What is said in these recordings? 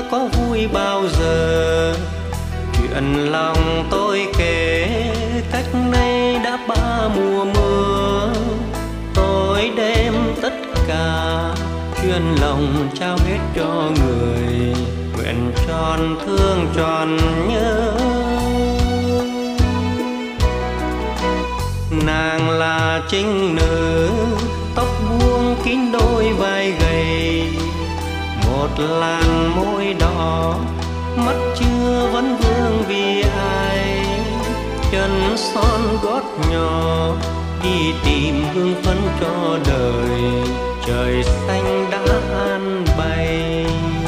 có vui bao giờ. Chuyện lòng tôi kể cách nay đã 3 mùa mưa. Tôi đem tất cả chuyện lòng trao hết cho người, nguyện tròn thương tròn nhớ. Nàng là trinh nữ, tóc buông kín đôi vai gầy, một làn môi đỏ, mắt chưa vấn vương vì ai. Chân son gót nhỏ đi tìm hương phấn cho đời, trời xanh đã an bày.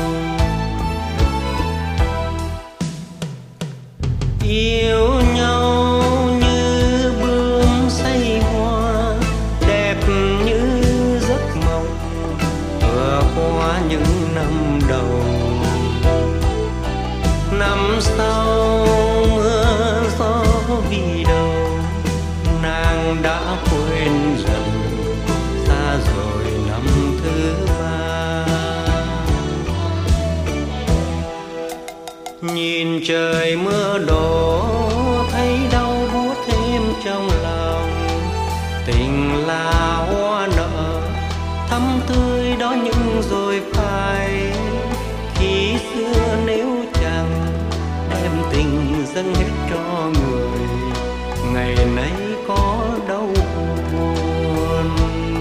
Yêu nhau như bướm say hoa, đẹp như giấc mộng vừa qua những năm đầu. Năm sau mưa gió vì đâu, nàng đã quên dần, xa rồi năm thứ 3. Nhìn trời mưa đổ thấy đau buốt thêm trong lòng. Tình là hoa nở thắm tươi đó những rồi phai. Khi xưa nếu chẳng đem tình dâng hết cho người, ngày nay có đâu buồn.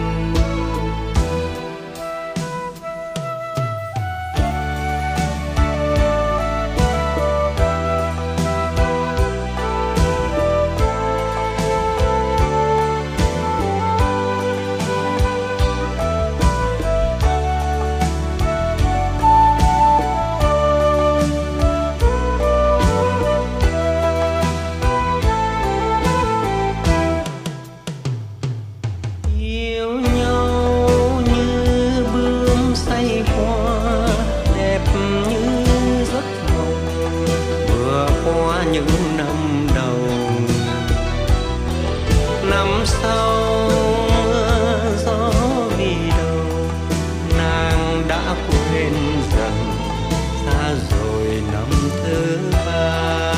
Những năm đầu, năm sau mưa gió vì đâu, nàng đã quên dần, xa rồi năm thứ 3.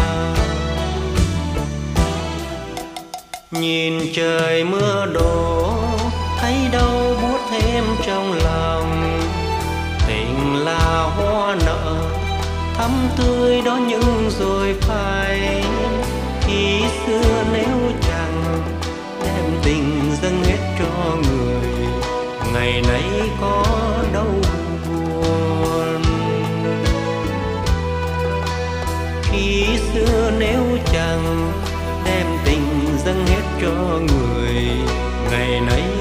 Nhìn trời mưa đổ thấy đau buốt thêm trong lòng. Tình là hoa nở thắm tươi đó những rồi phai. Khi xưa nếu chẳng đem tình dâng hết cho người, ngày nay có đâu buồn. Khi xưa nếu chẳng đem tình dâng hết cho người, ngày nay